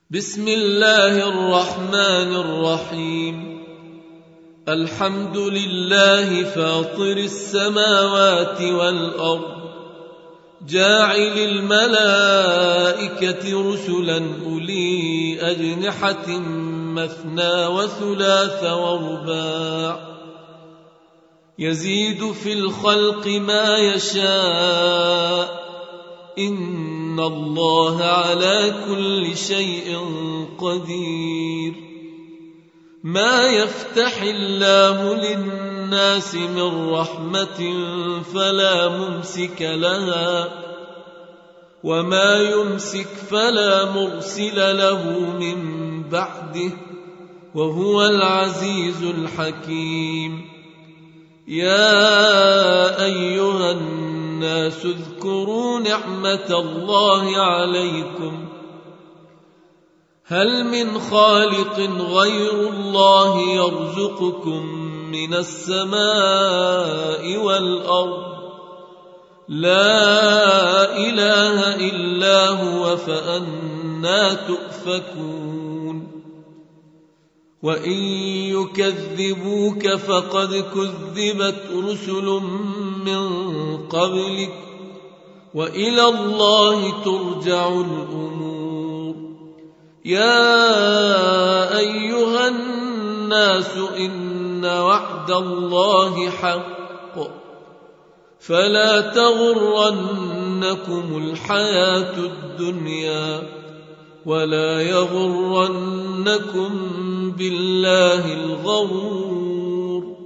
بسم الله الرحمن الرحيم. الحمد لله فاطر السماوات والأرض، جاعل الملائكة رسلا أولي أجنحة مثنى وثلاث ورباع، يزيد في الخلق ما يشاء، إن الله على كل شيء قدير. ما يفتح الله للناس من رحمة فلا ممسك لها، وما يمسك فلا مرسل له من بعده، وهو العزيز الحكيم. يا أيها الناس اذكروا نعمة الله عليكم، هل من خالق غير الله يرزقكم من السماء والأرض؟ لا إله إلا هو، فأنى تؤفكون. وإن يكذبوك فقد كذبت رسل من قبلك، وإلى الله ترجع الأمور. يا أيها الناس إن وعد الله حق، فلا تغرنكم الحياة الدنيا، ولا يغرنكم بالله الغرور.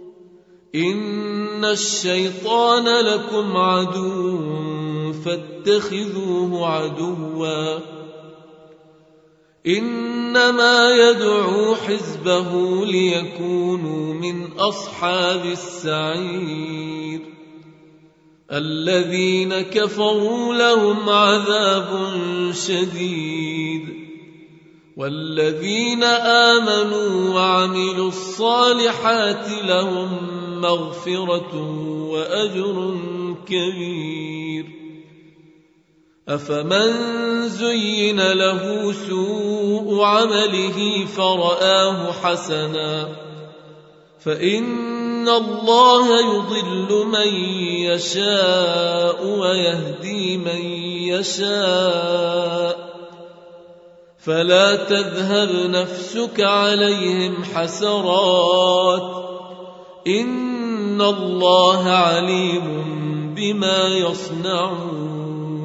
إن الشيطان لكم عدو فاتخذوه عدوا، إنما يدعو حزبه ليكونوا من أصحاب السعير. الذين كفروا لهم عذاب شديد، والذين آمنوا وعملوا الصالحات لهم مغفرة وأجر كبير. أفمن زين له سوء عمله فرآه حسنا، فإن الله يضل من يشاء ويهدي من يشاء، فلا تذهب نفسك عليهم حسرات، إن الله عليم بما يصنعون.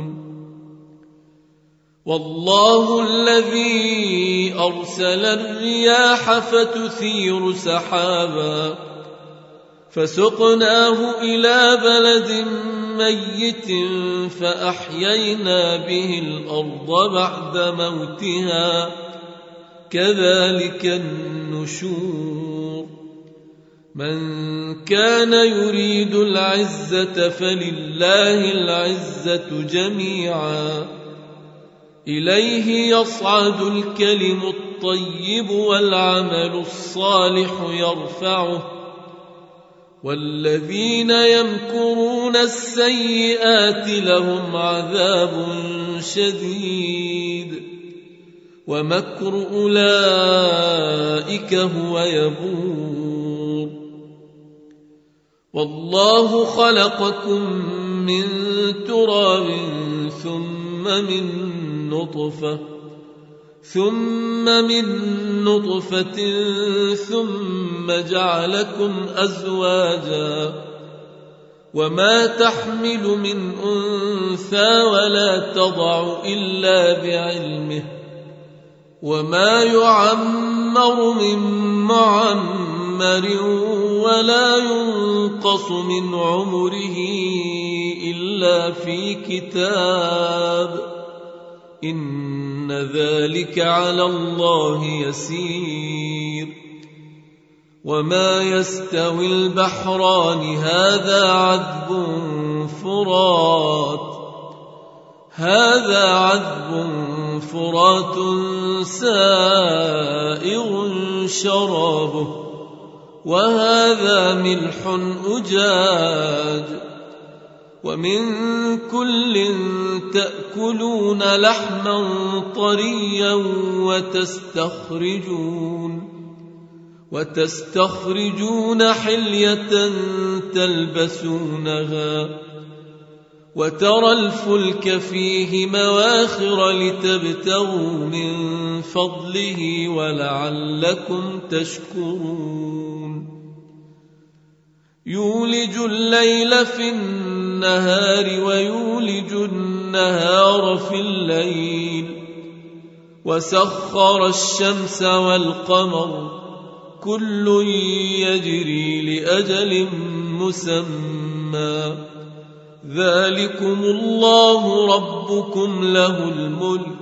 والله الذي أرسل الرياح فتثير سحابا، فسقناه إلى بلد ميت فأحيينا به الأرض بعد موتها، كذلك النشور. من كان يريد العزة فلله العزة جميعا، إليه يصعد الكلم الطيب والعمل الصالح يرفعه، والذين يمكرون السيئات لهم عذاب شديد، ومكر أولئك هو يبور. والله خلقكم من تراب ثم من نطفة ثم جعلكم أزواجا، وما تحمل من أنثى ولا تضع إلا بعلمه، وما يعمر من معمر ولا ينقص من عمره إلا في كتاب، إن ذلك على الله يسير. وما يستوي البحران هذا عذب فرات سائغ شرابه، وهذا ملح أجاج، ومن كل تأكلون لحما طريا وتستخرجون حلية تلبسونها وترى الفلك فيه مواخر لتبتغوا من فضله ولعلكم تشكرون يولج الليل في النهار ويولج النهار في الليل وسخر الشمس والقمر كل يجري لأجل مسمى ذلكم الله ربكم له الملك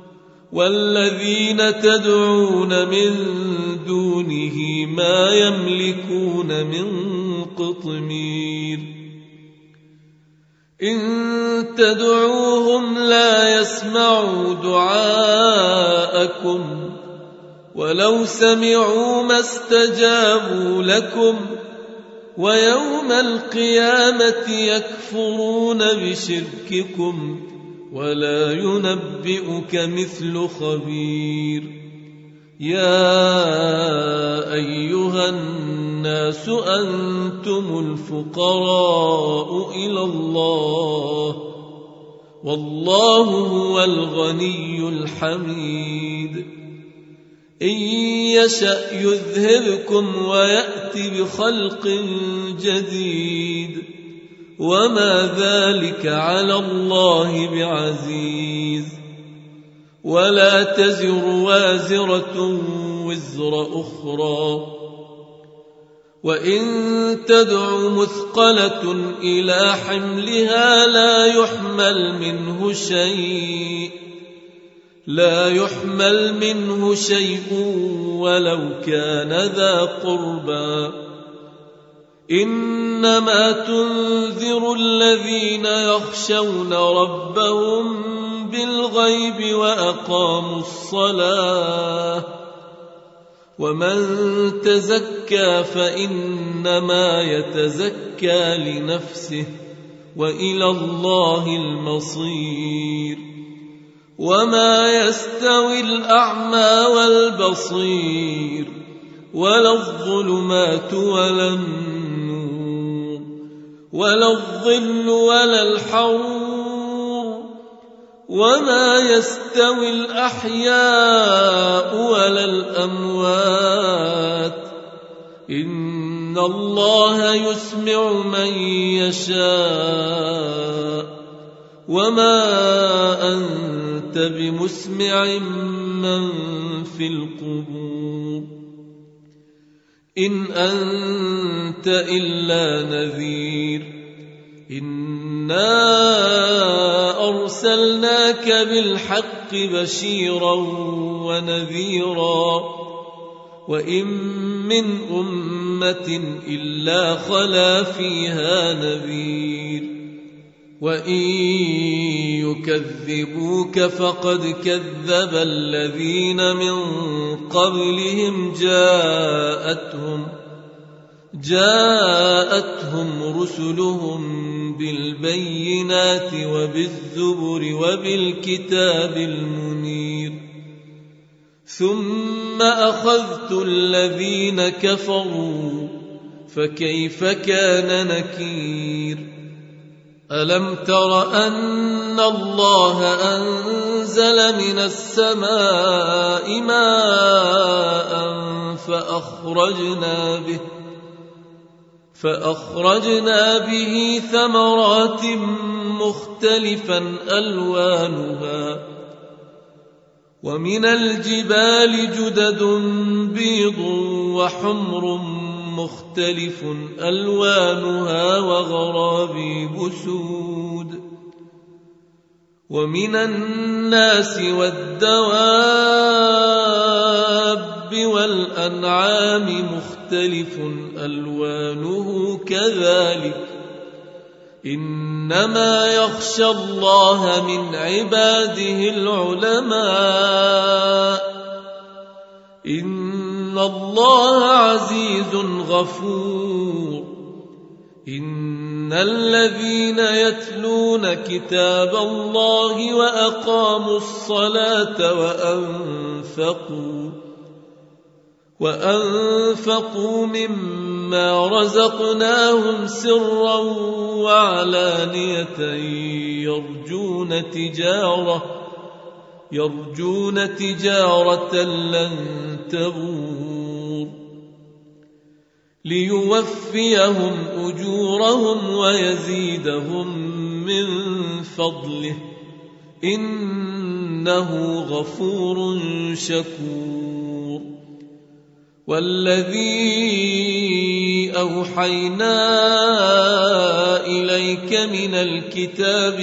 والذين تدعون من دونه ما يملكون من قطمير إن تدعوهم لا يسمعوا دعاءكم ولو سمعوا ما استجابوا لكم ويوم القيامة يكفرون بشرككم ولا ينبئك مثل خبير يا أيها الناس أنتم الفقراء إلى الله والله هو الغني الحميد إن يشأ يذهبكم ويأتي بخلق جديد وما ذلك على الله بعزيز ولا تزر وازرة وزر أخرى وإن تدع مثقلة إلى حملها لا يحمل منه شيء ولو كان ذا قربى إنما تنذر الذين يخشون ربهم بالغيب وأقاموا الصلاة ومن تزكى فإنما يتزكى لنفسه وإلى الله المصير وما يستوي الأعمى والبصير ولا الظلمات ولا النور ولا الظل ولا الحرور وما يستوي الأحياء ولا الأموات إن الله يسمع من يشاء وما أنت بمسمع من في القبور إن أنت إلا نذير إنا أرسلناك بالحق بشيرا ونذيرا وإن من أمة إلا خلا فيها نذير وإن يكذبوك فقد كذب الذين من قبلهم جاءتهم رسلهم بالبينات وبالزبر وبالكتاب المنير ثم أخذت الذين كفروا فكيف كان نكير ألم تر أن الله أنزل من السماء ماء فأخرجنا به ثمرات مختلفا ألوانها ومن الجبال جدد بيض وحمر مختلف ألوانها وغرابيب سود ومن الناس والدواب والأنعام مختلف ألوانه كذلك إنما يخشى الله من عباده العلماء إن الله عزيز غفور إن الذين يتلون كتاب الله وأقاموا الصلاة وأنفقوا مما رزقناهم سرا وعلانية يرجون تجارة لن تبور ليوفيهم أجورهم ويزيدهم من فضله إنه غفور شكور. والذي أوحينا إليك من الكتاب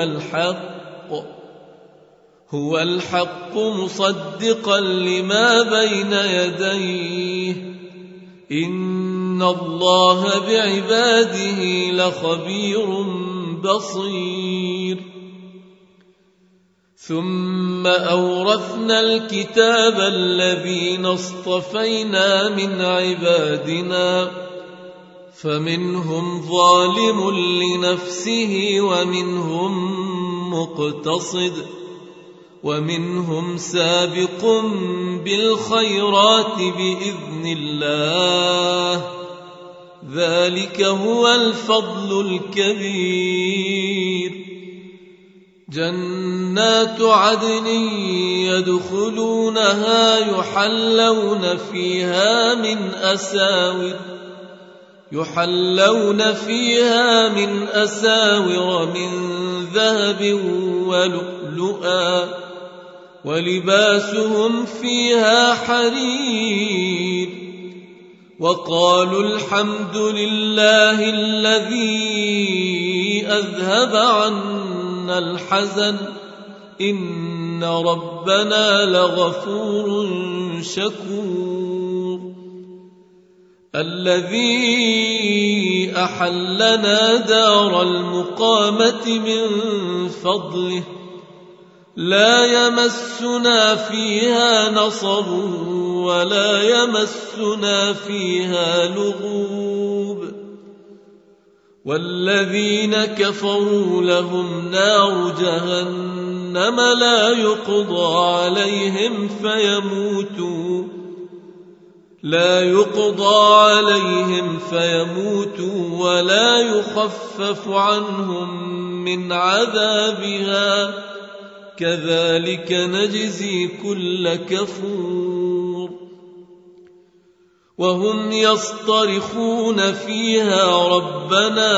هو الحق مصدقا لما بين يديه إن الله بعباده لخبير بصير. ثم أورثنا الكتاب الذين اصطفينا من عبادنا فمنهم ظالم لنفسه ومنهم مقتصد ومنهم سابق بالخيرات بإذن الله ذلك هو الفضل الكبير. جنات عدن يدخلونها يحلون فيها من أساور من ذهب ولؤلؤا ولباسهم فيها حرير. وقالوا الحمد لله الذي أذهب عنا الحزن إن ربنا لغفور شكور. الذي أحلنا دار المقامة من فضله لا يمسنا فيها نصب ولا يمسنا فيها لغوب. والذين كفروا لهم نار جهنم لا يقضى عليهم فيموتوا ولا يخفف عنهم من عذابها كذلك نجزي كل كفور. وهم يصطرخون فيها ربنا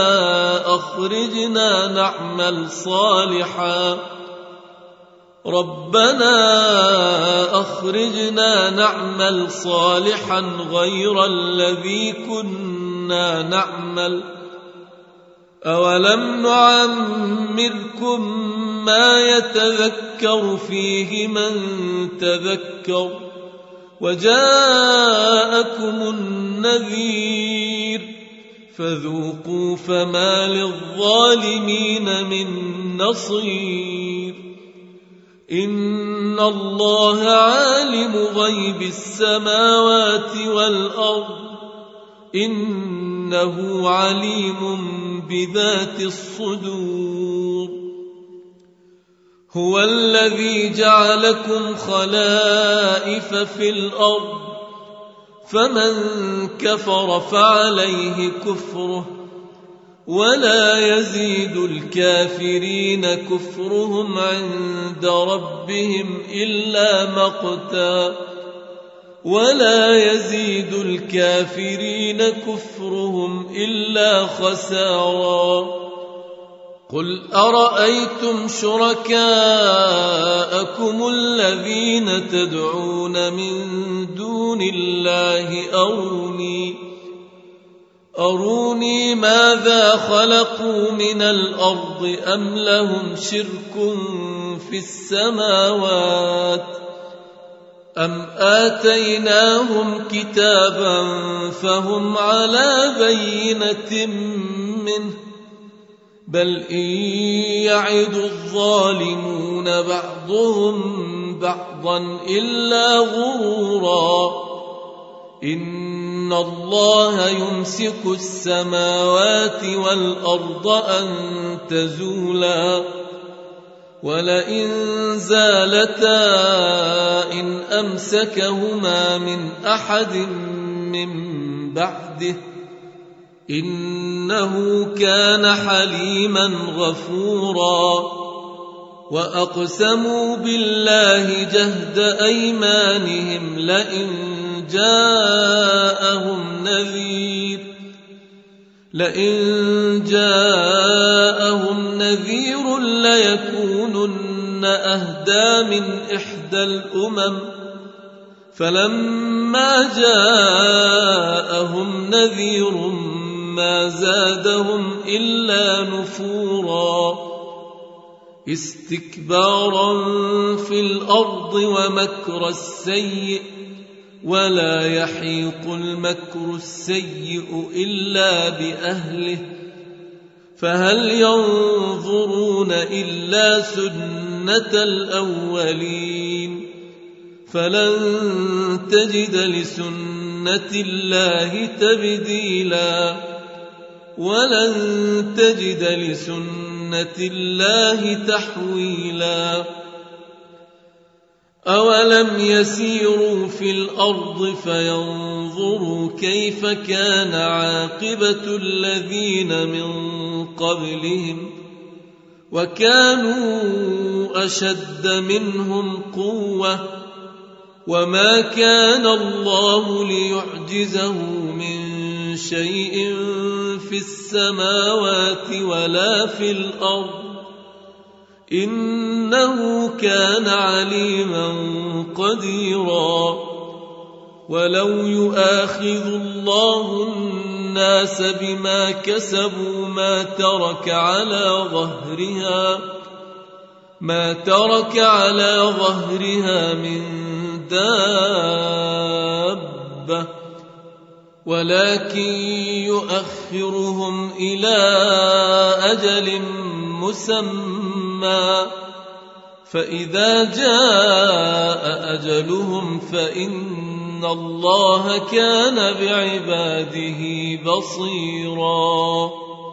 أخرجنا نعمل صالحا غير الذي كنا نعمل أولم نعمركم ما يتذكر فيه من تذكر وجاءكم النذير فذوقوا فما للظالمين من نصير. إن الله عالم غيب السماوات والأرض إنه عليم بذات الصدور. هو الذي جعلكم خلائف في الأرض فمن كفر فعليه كفره ولا يزيد الكافرين كفرهم عند ربهم إلا مقتا ولا يزيد الكافرين كفرهم إلا خسارا. قل أرأيتم شركاءكم الذين تدعون من دون الله أروني ماذا خلقوا من الأرض أم لهم شرك في السماوات أم آتيناهم كتابا فهم على بينة منه بل إن يعد الظالمون بعضهم بعضا إلا غرورا. إن الله يمسك السماوات والأرض أن تزولا ولئن زالتا إن أمسكهما من أحد من بعده إنه كان حليما غفورا وأقسموا بالله جهد أيمانهم لئن جاءهم نذير ليكونن أهدى من إحدى الأمم فلما جاءهم نذير ما زادهم إلا نفورا استكبارا في الأرض ومكر السيء ولا يحيق المكر السيء إلا بأهله فهل ينظرون إلا سنة الأولين فلن تجد لسنة الله تبديلا ولن تجد لسنة الله تحويلا أولم يسيروا في الأرض فينظروا كيف كان عاقبة الذين من قبلهم وكانوا أشد منهم قوة وما كان الله ليعجزه من شيء في السماوات ولا في الأرض إنه كان عليما قديرا ولو يؤاخذ الله الناس بما كسبوا ما ترك على ظهرها من دابة ولكن يؤخرهم إلى أجل مسمى فإذا جاء أجلهم فإن الله كان بعباده بصيرا